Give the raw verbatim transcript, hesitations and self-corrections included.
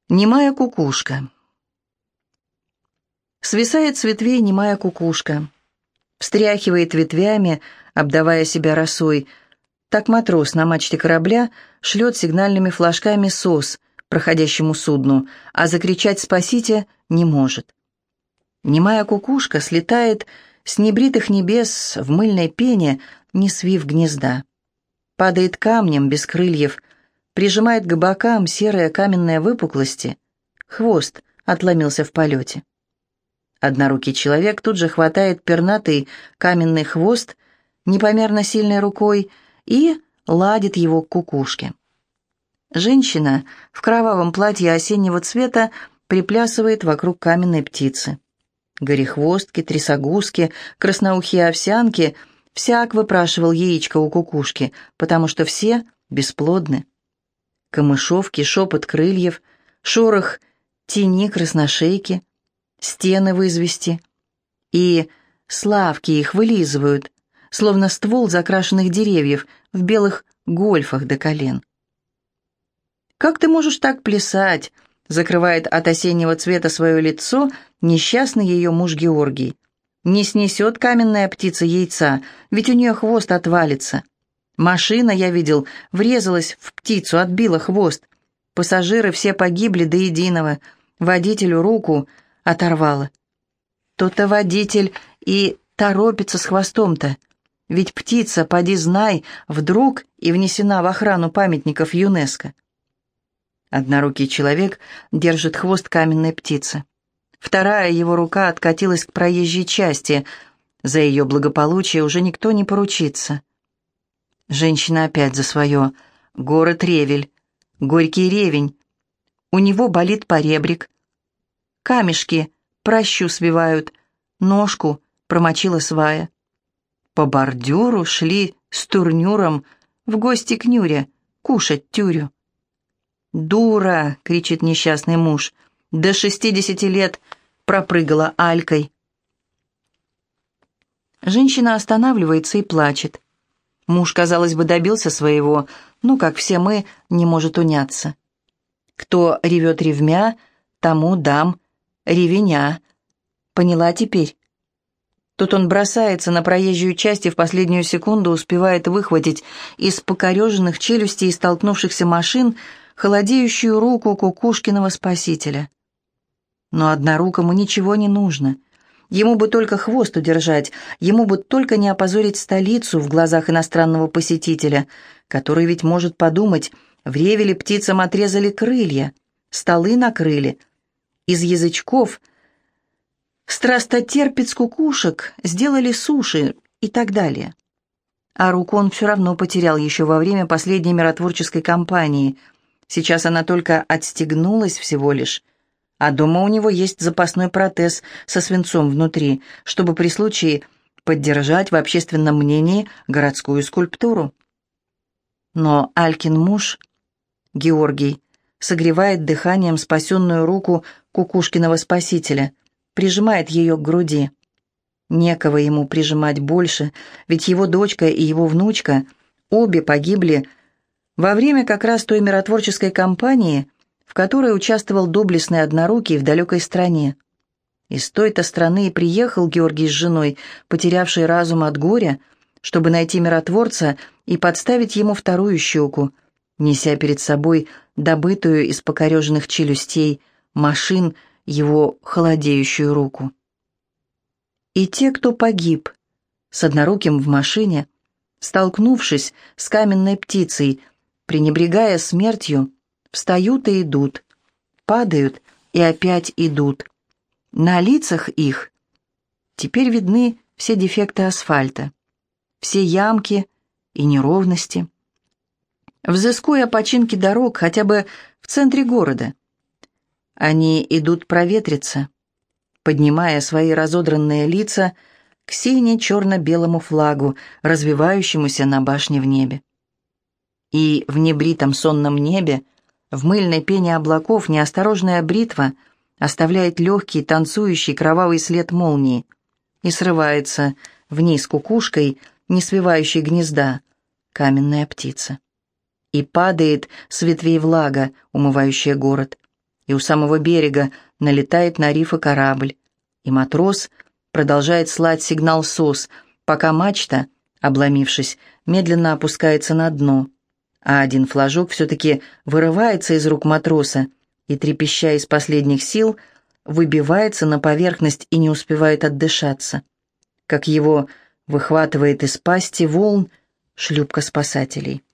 Немая кукушка. Свисает с ветвей немая кукушка, встряхивает ветвями, обдавая себя росой. Так матрос на мачте корабля шлет сигнальными флажками сос проходящему судну, а закричать «спасите» не может. Немая кукушка слетает с небритых небес в мыльной пене, не свив гнезда. Падает камнем без крыльев, прижимает к бокам серые каменные выпуклости. Хвост отломился в полете. Однорукий человек тут же хватает пернатый каменный хвост непомерно сильной рукой и ладит его к кукушке. Женщина в кровавом платье осеннего цвета приплясывает вокруг каменной птицы. Горехвостки, трясогузки, красноухие овсянки всяк выпрашивал яичко у кукушки, потому что все бесплодны. Камышовки, шепот крыльев, шорох тени красношейки, стены в извести. И славки их вылизывают, словно ствол закрашенных деревьев в белых гольфах до колен. «Как ты можешь так плясать?» — закрывает от осеннего цвета свое лицо несчастный ее муж Георгий. «Не снесет каменная птица яйца, ведь у нее хвост отвалится. Машина, я видел, врезалась в птицу, отбила хвост. Пассажиры все погибли до единого. Водителю руку оторвало. То-то водитель и торопится с хвостом-то. Ведь птица, поди знай, вдруг и внесена в охрану памятников ЮНЕСКО». Однорукий человек держит хвост каменной птицы. Вторая его рука откатилась к проезжей части. За ее благополучие уже никто не поручится. Женщина опять за свое. Город Ревель. Горький ревень. У него болит поребрик. Камешки пращу свивают. Ножку промочила свая. По бордюру шли с турнюром в гости к Нюре, кушать тюрю. «Дура!» — кричит несчастный муж. «До шестидесяти лет пропрыгала алькой». Женщина останавливается и плачет. Муж, казалось бы, добился своего, но, как все мы, не может уняться. Кто ревет ревмя, тому дам ревеня. Поняла теперь? Тут он бросается на проезжую часть и в последнюю секунду успевает выхватить из покореженных челюстей и столкнувшихся машин холодеющую руку кукушкиного спасителя. Но однорукому ничего не нужно. Ему бы только хвост удержать, ему бы только не опозорить столицу в глазах иностранного посетителя, который ведь может подумать: в Ревеле птицам отрезали крылья, столы накрыли, из язычков страстотерпец кукушек сделали суши и так далее. А руку он все равно потерял еще во время последней миротворческой кампании. Сейчас она только отстегнулась всего лишь, а дома у него есть запасной протез со свинцом внутри, чтобы при случае поддержать в общественном мнении городскую скульптуру. Но Алькин муж, Георгий, согревает дыханием спасенную руку кукушкиного спасителя, прижимает ее к груди. Некого ему прижимать больше, ведь его дочка и его внучка обе погибли во время как раз той миротворческой кампании, в которой участвовал доблестный однорукий в далекой стране. Из той-то страны и приехал Георгий с женой, потерявший разум от горя, чтобы найти миротворца и подставить ему вторую щеку, неся перед собой добытую из покореженных челюстей машин его холодеющую руку. И те, кто погиб с одноруким в машине, столкнувшись с каменной птицей, пренебрегая смертью, встают и идут, падают и опять идут. На лицах их теперь видны все дефекты асфальта, все ямки и неровности. Взыскуя починки дорог хотя бы в центре города, они идут проветриться, поднимая свои разодранные лица к сине-черно-белому флагу, развивающемуся на башне в небе. И в небритом сонном небе, в мыльной пене облаков, неосторожная бритва оставляет легкий, танцующий кровавый след молнии и срывается вниз кукушкой, не свивающей гнезда, каменная птица. И падает с ветвей влага, умывающая город. и у самого берега налетает на рифы корабль. И матрос продолжает слать сигнал СОС, пока мачта, обломившись, медленно опускается на дно. А один флажок все-таки вырывается из рук матроса и, трепеща из последних сил, выбивается на поверхность и не успевает отдышаться. Как его выхватывает из пасти волн шлюпка спасателей.